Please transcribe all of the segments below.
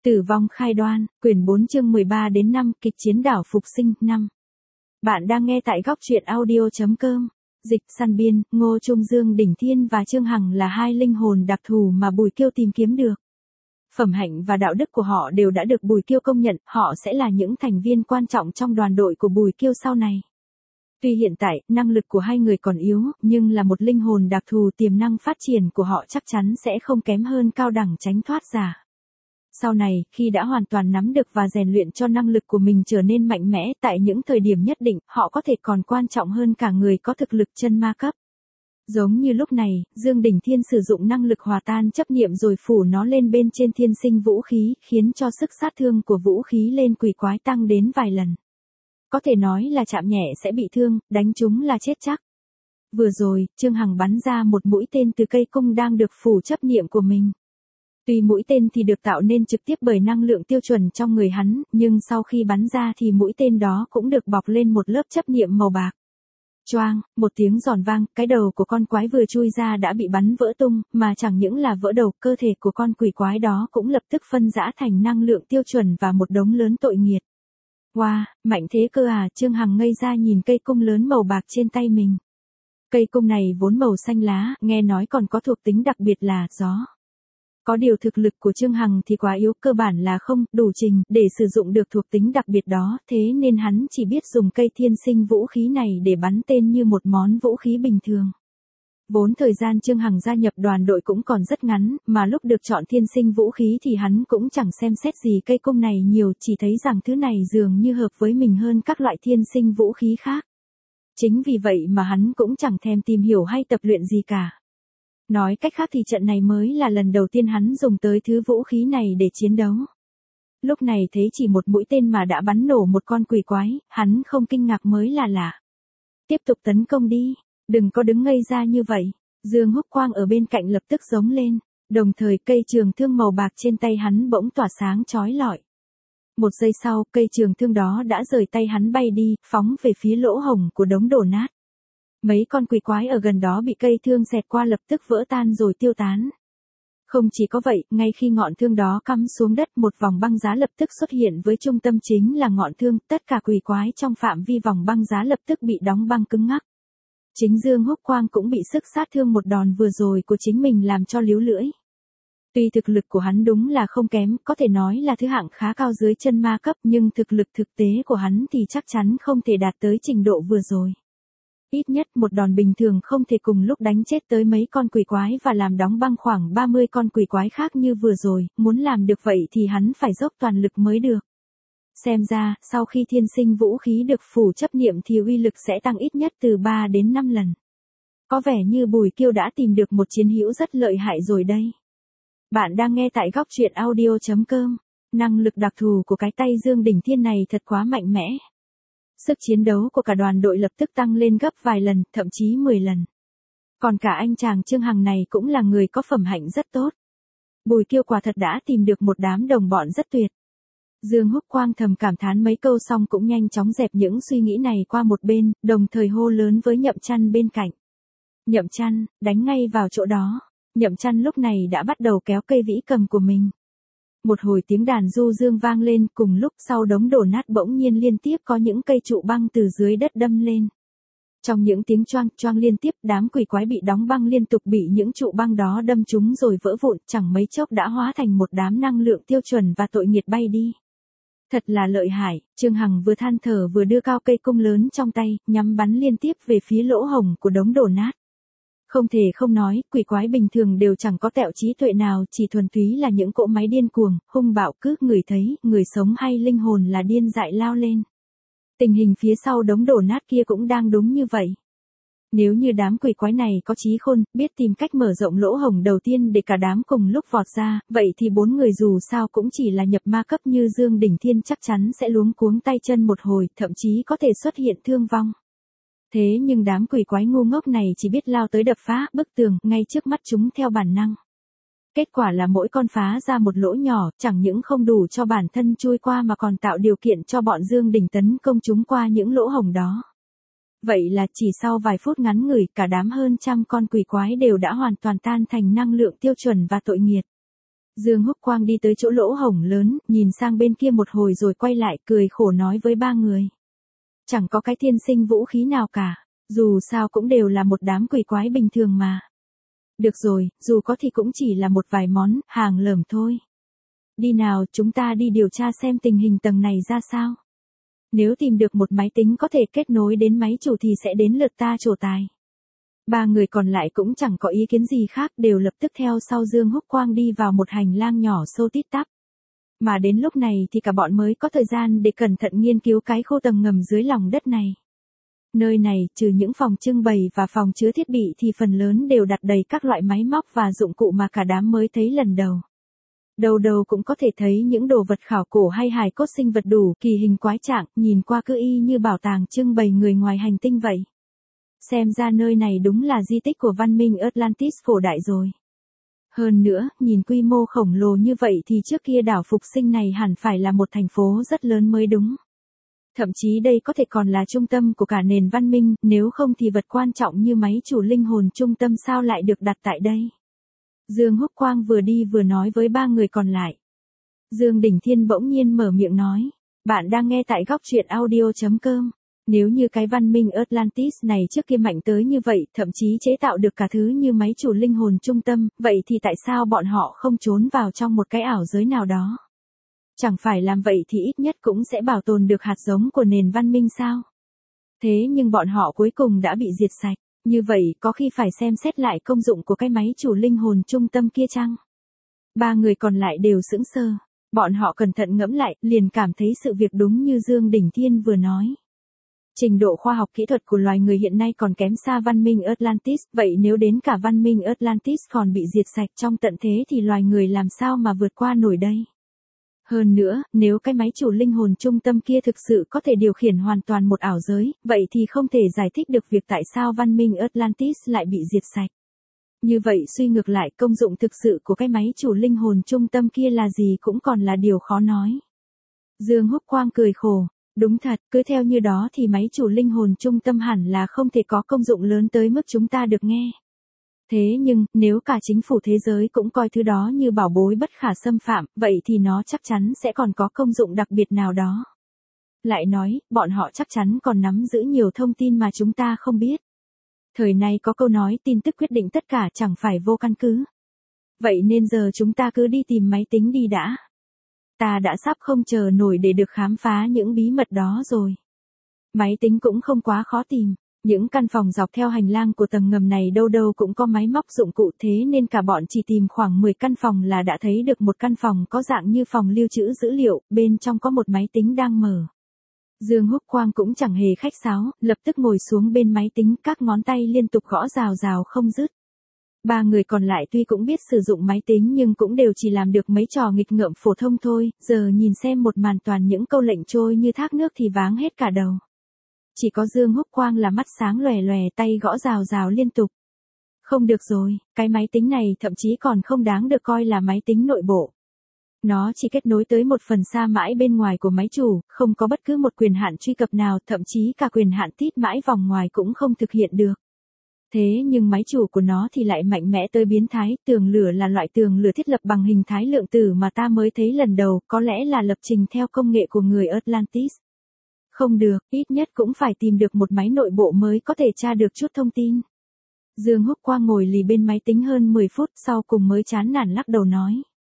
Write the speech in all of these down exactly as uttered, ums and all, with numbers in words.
Tử vong khai đoan, quyển bốn chương mười ba đến năm, kịch chiến đảo phục sinh, năm. Bạn đang nghe tại góc truyện audio.com. Dịch, Săn Biên, Ngô Trung Dương Đỉnh Thiên và Trương Hằng là hai linh hồn đặc thù mà Bùi Kiêu tìm kiếm được. Phẩm hạnh và đạo đức của họ đều đã được Bùi Kiêu công nhận, họ sẽ là những thành viên quan trọng trong đoàn đội của Bùi Kiêu sau này. Tuy hiện tại, năng lực của hai người còn yếu, nhưng là một linh hồn đặc thù, tiềm năng phát triển của họ chắc chắn sẽ không kém hơn cao đẳng tránh thoát giả. Sau này, khi đã hoàn toàn nắm được và rèn luyện cho năng lực của mình trở nên mạnh mẽ, tại những thời điểm nhất định, họ có thể còn quan trọng hơn cả người có thực lực chân ma cấp. Giống như lúc này, Dương Đỉnh Thiên sử dụng năng lực hòa tan chấp niệm rồi phủ nó lên bên trên thiên sinh vũ khí, khiến cho sức sát thương của vũ khí lên quỷ quái tăng đến vài lần. Có thể nói là chạm nhẹ sẽ bị thương, đánh trúng là chết chắc. Vừa rồi, Trương Hằng bắn ra một mũi tên từ cây cung đang được phủ chấp niệm của mình. Tuy mũi tên thì được tạo nên trực tiếp bởi năng lượng tiêu chuẩn trong người hắn, nhưng sau khi bắn ra thì mũi tên đó cũng được bọc lên một lớp chấp niệm màu bạc. Choang, một tiếng giòn vang, cái đầu của con quái vừa chui ra đã bị bắn vỡ tung, mà chẳng những là vỡ đầu, cơ thể của con quỷ quái đó cũng lập tức phân rã thành năng lượng tiêu chuẩn và một đống lớn tội nghiệt. Wow, mạnh thế cơ à, Trương Hằng ngây ra nhìn cây cung lớn màu bạc trên tay mình. Cây cung này vốn màu xanh lá, nghe nói còn có thuộc tính đặc biệt là gió. Có điều thực lực của Trương Hằng thì quá yếu, cơ bản là không đủ trình để sử dụng được thuộc tính đặc biệt đó, thế nên hắn chỉ biết dùng cây thiên sinh vũ khí này để bắn tên như một món vũ khí bình thường. Vốn thời gian Trương Hằng gia nhập đoàn đội cũng còn rất ngắn, mà lúc được chọn thiên sinh vũ khí thì hắn cũng chẳng xem xét gì cây cung này nhiều, chỉ thấy rằng thứ này dường như hợp với mình hơn các loại thiên sinh vũ khí khác. Chính vì vậy mà hắn cũng chẳng thèm tìm hiểu hay tập luyện gì cả. Nói cách khác thì trận này mới là lần đầu tiên hắn dùng tới thứ vũ khí này để chiến đấu. Lúc này thấy chỉ một mũi tên mà đã bắn nổ một con quỷ quái, hắn không kinh ngạc mới là lạ. Tiếp tục tấn công đi, đừng có đứng ngây ra như vậy. Dương Húc Quang ở bên cạnh lập tức giống lên, đồng thời cây trường thương màu bạc trên tay hắn bỗng tỏa sáng chói lọi. Một giây sau, cây trường thương đó đã rời tay hắn bay đi, phóng về phía lỗ hổng của đống đổ nát. Mấy con quỷ quái ở gần đó bị cây thương xẹt qua lập tức vỡ tan rồi tiêu tán. Không chỉ có vậy, ngay khi ngọn thương đó cắm xuống đất, một vòng băng giá lập tức xuất hiện với trung tâm chính là ngọn thương, tất cả quỷ quái trong phạm vi vòng băng giá lập tức bị đóng băng cứng ngắc. Chính Dương Húc Quang cũng bị sức sát thương một đòn vừa rồi của chính mình làm cho líu lưỡi. Tuy thực lực của hắn đúng là không kém, có thể nói là thứ hạng khá cao dưới chân ma cấp, nhưng thực lực thực tế của hắn thì chắc chắn không thể đạt tới trình độ vừa rồi. Ít nhất một đòn bình thường không thể cùng lúc đánh chết tới mấy con quỷ quái và làm đóng băng khoảng ba mươi con quỷ quái khác như vừa rồi, muốn làm được vậy thì hắn phải dốc toàn lực mới được. Xem ra, sau khi thiên sinh vũ khí được phủ chấp niệm thì uy lực sẽ tăng ít nhất từ ba đến năm lần. Có vẻ như Bùi Kiêu đã tìm được một chiến hữu rất lợi hại rồi đây. Bạn đang nghe tại góc truyện audio.com. Năng lực đặc thù của cái tay Dương Đỉnh Thiên này thật quá mạnh mẽ. Sức chiến đấu của cả đoàn đội lập tức tăng lên gấp vài lần, thậm chí mười lần. Còn cả anh chàng Trương Hằng này cũng là người có phẩm hạnh rất tốt. Bùi Kiêu quả thật đã tìm được một đám đồng bọn rất tuyệt. Dương Húc Quang thầm cảm thán mấy câu xong cũng nhanh chóng dẹp những suy nghĩ này qua một bên, đồng thời hô lớn với Nhậm Chăn bên cạnh. Nhậm Chăn, đánh ngay vào chỗ đó. Nhậm Chăn lúc này đã bắt đầu kéo cây vĩ cầm của mình. Một hồi tiếng đàn du dương vang lên, cùng lúc sau đống đổ nát bỗng nhiên liên tiếp có những cây trụ băng từ dưới đất đâm lên. Trong những tiếng choang choang liên tiếp, đám quỷ quái bị đóng băng liên tục bị những trụ băng đó đâm trúng rồi vỡ vụn, chẳng mấy chốc đã hóa thành một đám năng lượng tiêu chuẩn và tội nghiệt bay đi. Thật là lợi hại, Trương Hằng vừa than thở vừa đưa cao cây cung lớn trong tay, nhắm bắn liên tiếp về phía lỗ hổng của đống đổ nát. Không thể không nói, quỷ quái bình thường đều chẳng có tẹo trí tuệ nào, chỉ thuần túy là những cỗ máy điên cuồng, hung bạo, cứ người thấy, người sống hay linh hồn là điên dại lao lên. Tình hình phía sau đống đổ nát kia cũng đang đúng như vậy. Nếu như đám quỷ quái này có trí khôn, biết tìm cách mở rộng lỗ hổng đầu tiên để cả đám cùng lúc vọt ra, vậy thì bốn người dù sao cũng chỉ là nhập ma cấp như Dương Đỉnh Thiên chắc chắn sẽ luống cuống tay chân một hồi, thậm chí có thể xuất hiện thương vong. Thế nhưng đám quỷ quái ngu ngốc này chỉ biết lao tới đập phá bức tường ngay trước mắt chúng theo bản năng. Kết quả là mỗi con phá ra một lỗ nhỏ, chẳng những không đủ cho bản thân chui qua mà còn tạo điều kiện cho bọn Dương Đỉnh tấn công chúng qua những lỗ hổng đó. Vậy là chỉ sau vài phút ngắn ngủi, cả đám hơn trăm con quỷ quái đều đã hoàn toàn tan thành năng lượng tiêu chuẩn và tội nghiệt. Dương Húc Quang đi tới chỗ lỗ hổng lớn, nhìn sang bên kia một hồi rồi quay lại cười khổ nói với ba người. Chẳng có cái thiên sinh vũ khí nào cả, dù sao cũng đều là một đám quỷ quái bình thường mà. Được rồi, dù có thì cũng chỉ là một vài món, hàng lởm thôi. Đi nào, chúng ta đi điều tra xem tình hình tầng này ra sao. Nếu tìm được một máy tính có thể kết nối đến máy chủ thì sẽ đến lượt ta trổ tài. Ba người còn lại cũng chẳng có ý kiến gì khác, đều lập tức theo sau Dương Húc Quang đi vào một hành lang nhỏ sâu tít tắp. Mà đến lúc này thì cả bọn mới có thời gian để cẩn thận nghiên cứu cái khu tầng ngầm dưới lòng đất này. Nơi này, trừ những phòng trưng bày và phòng chứa thiết bị thì phần lớn đều đặt đầy các loại máy móc và dụng cụ mà cả đám mới thấy lần đầu. Đầu đầu cũng có thể thấy những đồ vật khảo cổ hay hài cốt sinh vật đủ kỳ hình quái trạng, nhìn qua cứ y như bảo tàng trưng bày người ngoài hành tinh vậy. Xem ra nơi này đúng là di tích của văn minh Atlantis cổ đại rồi. Hơn nữa, nhìn quy mô khổng lồ như vậy thì trước kia đảo Phục Sinh này hẳn phải là một thành phố rất lớn mới đúng. Thậm chí đây có thể còn là trung tâm của cả nền văn minh, nếu không thì vật quan trọng như máy chủ linh hồn trung tâm sao lại được đặt tại đây. Dương Húc Quang vừa đi vừa nói với ba người còn lại. Dương Đỉnh Thiên bỗng nhiên mở miệng nói, bạn đang nghe tại góc truyện audio chấm com. Nếu như cái văn minh Atlantis này trước kia mạnh tới như vậy, thậm chí chế tạo được cả thứ như máy chủ linh hồn trung tâm, vậy thì tại sao bọn họ không trốn vào trong một cái ảo giới nào đó? Chẳng phải làm vậy thì ít nhất cũng sẽ bảo tồn được hạt giống của nền văn minh sao? Thế nhưng bọn họ cuối cùng đã bị diệt sạch, như vậy có khi phải xem xét lại công dụng của cái máy chủ linh hồn trung tâm kia chăng? Ba người còn lại đều sững sờ, bọn họ cẩn thận ngẫm lại, liền cảm thấy sự việc đúng như Dương Đỉnh Thiên vừa nói. Trình độ khoa học kỹ thuật của loài người hiện nay còn kém xa văn minh Atlantis, vậy nếu đến cả văn minh Atlantis còn bị diệt sạch trong tận thế thì loài người làm sao mà vượt qua nổi đây? Hơn nữa, nếu cái máy chủ linh hồn trung tâm kia thực sự có thể điều khiển hoàn toàn một ảo giới, vậy thì không thể giải thích được việc tại sao văn minh Atlantis lại bị diệt sạch. Như vậy suy ngược lại, công dụng thực sự của cái máy chủ linh hồn trung tâm kia là gì cũng còn là điều khó nói. Dương Húc Quang cười khổ. Đúng thật, cứ theo như đó thì máy chủ linh hồn trung tâm hẳn là không thể có công dụng lớn tới mức chúng ta được nghe. Thế nhưng, nếu cả chính phủ thế giới cũng coi thứ đó như bảo bối bất khả xâm phạm, vậy thì nó chắc chắn sẽ còn có công dụng đặc biệt nào đó. Lại nói, bọn họ chắc chắn còn nắm giữ nhiều thông tin mà chúng ta không biết. Thời nay có câu nói tin tức quyết định tất cả chẳng phải vô căn cứ. Vậy nên giờ chúng ta cứ đi tìm máy tính đi đã. Ta đã sắp không chờ nổi để được khám phá những bí mật đó rồi. Máy tính cũng không quá khó tìm. Những căn phòng dọc theo hành lang của tầng ngầm này đâu đâu cũng có máy móc dụng cụ, thế nên cả bọn chỉ tìm khoảng mười căn phòng là đã thấy được một căn phòng có dạng như phòng lưu trữ dữ liệu, bên trong có một máy tính đang mở. Dương Húc Quang cũng chẳng hề khách sáo, lập tức ngồi xuống bên máy tính, các ngón tay liên tục gõ rào rào không dứt. Ba người còn lại tuy cũng biết sử dụng máy tính nhưng cũng đều chỉ làm được mấy trò nghịch ngợm phổ thông thôi, giờ nhìn xem một màn toàn những câu lệnh trôi như thác nước thì váng hết cả đầu. Chỉ có Dương Húc Quang là mắt sáng lòe lòe, tay gõ rào rào liên tục. Không được rồi, cái máy tính này thậm chí còn không đáng được coi là máy tính nội bộ. Nó chỉ kết nối tới một phần xa mãi bên ngoài của máy chủ, không có bất cứ một quyền hạn truy cập nào, thậm chí cả quyền hạn tít mãi vòng ngoài cũng không thực hiện được. Thế nhưng máy chủ của nó thì lại mạnh mẽ tới biến thái, tường lửa là loại tường lửa thiết lập bằng hình thái lượng tử mà ta mới thấy lần đầu, có lẽ là lập trình theo công nghệ của người Atlantis. Không được, ít nhất cũng phải tìm được một máy nội bộ mới có thể tra được chút thông tin. Dương Húc Quang ngồi lì bên máy tính hơn mười phút sau cùng mới chán nản lắc đầu nói.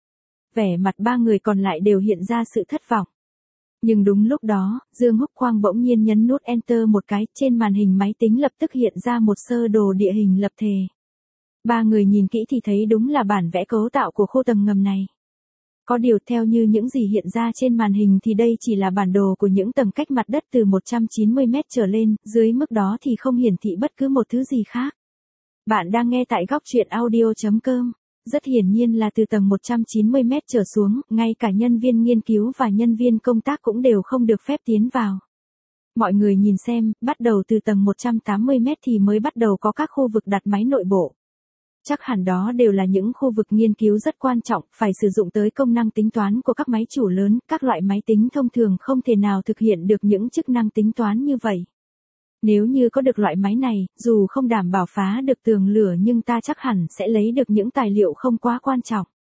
Vẻ mặt ba người còn lại đều hiện ra sự thất vọng. Nhưng đúng lúc đó, Dương Húc Quang bỗng nhiên nhấn nút Enter một cái, trên màn hình máy tính lập tức hiện ra một sơ đồ địa hình lập thể. Ba người nhìn kỹ thì thấy đúng là bản vẽ cấu tạo của khu tầng ngầm này. Có điều theo như những gì hiện ra trên màn hình thì đây chỉ là bản đồ của những tầng cách mặt đất từ một trăm chín mươi mét trở lên, dưới mức đó thì không hiển thị bất cứ một thứ gì khác. Bạn đang nghe tại góc truyện audio chấm com. Rất hiển nhiên là từ tầng một trăm chín mươi mét trở xuống, ngay cả nhân viên nghiên cứu và nhân viên công tác cũng đều không được phép tiến vào. Mọi người nhìn xem, bắt đầu từ tầng một trăm tám mươi mét thì mới bắt đầu có các khu vực đặt máy nội bộ. Chắc hẳn đó đều là những khu vực nghiên cứu rất quan trọng, phải sử dụng tới công năng tính toán của các máy chủ lớn, các loại máy tính thông thường không thể nào thực hiện được những chức năng tính toán như vậy. Nếu như có được loại máy này, dù không đảm bảo phá được tường lửa nhưng ta chắc hẳn sẽ lấy được những tài liệu không quá quan trọng.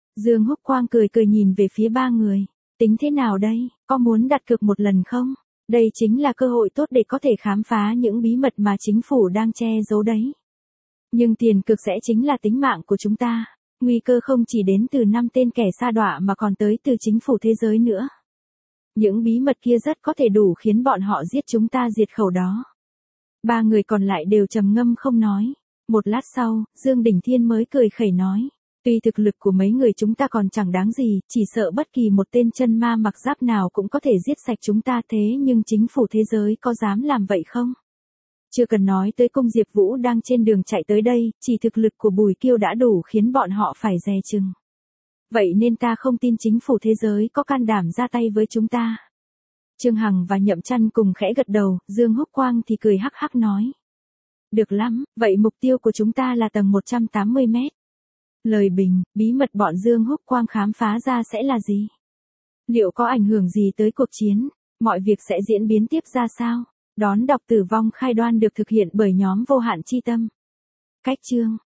Dương Húc Quang cười cười nhìn về phía ba người. Tính thế nào đây, có muốn đặt cược một lần không? Đây chính là cơ hội tốt để có thể khám phá những bí mật mà chính phủ đang che giấu đấy. Nhưng tiền cược sẽ chính là tính mạng của chúng ta. Nguy cơ không chỉ đến từ năm tên kẻ sa đọa mà còn tới từ chính phủ thế giới nữa. Những bí mật kia rất có thể đủ khiến bọn họ giết chúng ta diệt khẩu đó. Ba người còn lại đều trầm ngâm không nói. Một lát sau, Dương Đỉnh Thiên mới cười khẩy nói. Tuy thực lực của mấy người chúng ta còn chẳng đáng gì, chỉ sợ bất kỳ một tên chân ma mặc giáp nào cũng có thể giết sạch chúng ta, thế nhưng chính phủ thế giới có dám làm vậy không? Chưa cần nói tới cung Diệp Vũ đang trên đường chạy tới đây, chỉ thực lực của Bùi Kiêu đã đủ khiến bọn họ phải dè chừng. Vậy nên ta không tin chính phủ thế giới có can đảm ra tay với chúng ta. Trương Hằng và Nhậm Chăn cùng khẽ gật đầu, Dương Húc Quang thì cười hắc hắc nói. Được lắm, vậy mục tiêu của chúng ta là tầng một trăm tám mươi mét. Lời bình, bí mật bọn Dương Húc Quang khám phá ra sẽ là gì? Liệu có ảnh hưởng gì tới cuộc chiến? Mọi việc sẽ diễn biến tiếp ra sao? Đón đọc Tử vong khai đoan được thực hiện bởi nhóm Vô Hạn Chi Tâm. Cách chương